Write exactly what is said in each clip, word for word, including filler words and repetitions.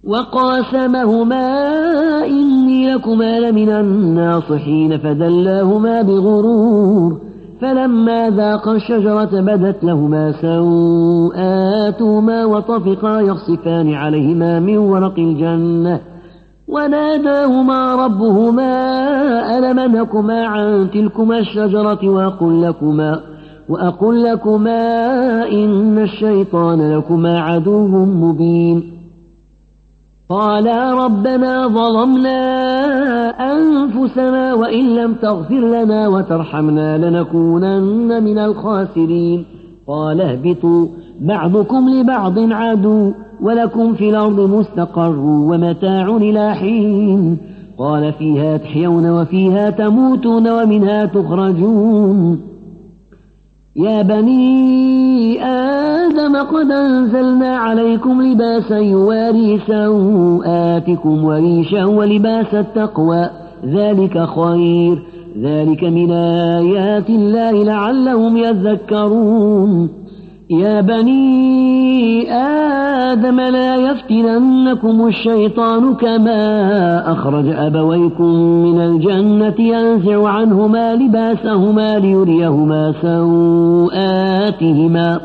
وقاسمهما إني لكما لمن الناصحين فدلاهما بغرور فلما ذاقا الشجرة بدت لهما سوآتهما وطفقا يخصفان عليهما من ورق الجنة وناداهما ربهما ألم أنهكما عن تلكما الشجرة وأقل لكما, وأقل لكما إن الشيطان لكما عدو مبين قالا ربنا ظلمنا أنفسنا وإن لم تغفر لنا وترحمنا لنكونن من الخاسرين قال اهبطوا بعضكم لبعض عدو ولكم في الأرض مستقر ومتاع إلى حين قال فيها تحيون وفيها تموتون ومنها تخرجون يا بني آدم قد أنزلنا عليكم لباسا يواري سوآتكم وريشا ولباس التقوى ذلك خير ذلك من آيات الله لعلهم يذكرون يا بني آدم لا يفتننكم الشيطان كما أخرج أبويكم من الجنة ينزع عنهما لباسهما ليريهما سوآتهما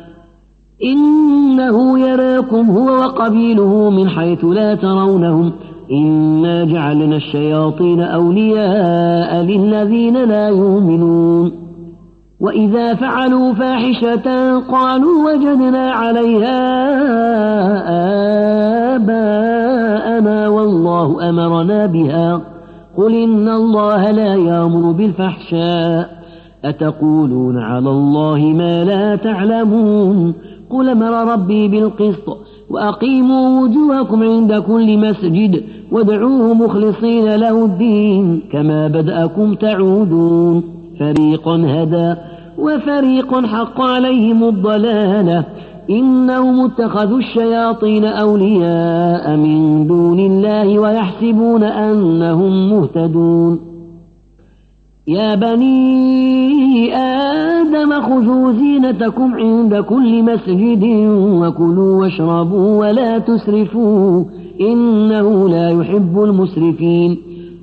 إنه يراكم هو وقبيله من حيث لا ترونهم إنا جعلنا الشياطين أولياء للذين لا يؤمنون وإذا فعلوا فاحشة قالوا وجدنا عليها آباءنا والله أمرنا بها قل إن الله لا يأمر بالفحشاء أتقولون على الله ما لا تعلمون قل أمر ربي بالقسط وأقيموا وجوهكم عند كل مسجد وادعوه مخلصين له الدين كما بدأكم تعودون فريقا هدى وفريق حق عليهم الضلالة إنهم اتخذوا الشياطين أولياء من دون الله ويحسبون أنهم مهتدون يا بني آدم خذوا زينتكم عند كل مسجد وكلوا واشربوا ولا تسرفوا إنه لا يحب المسرفين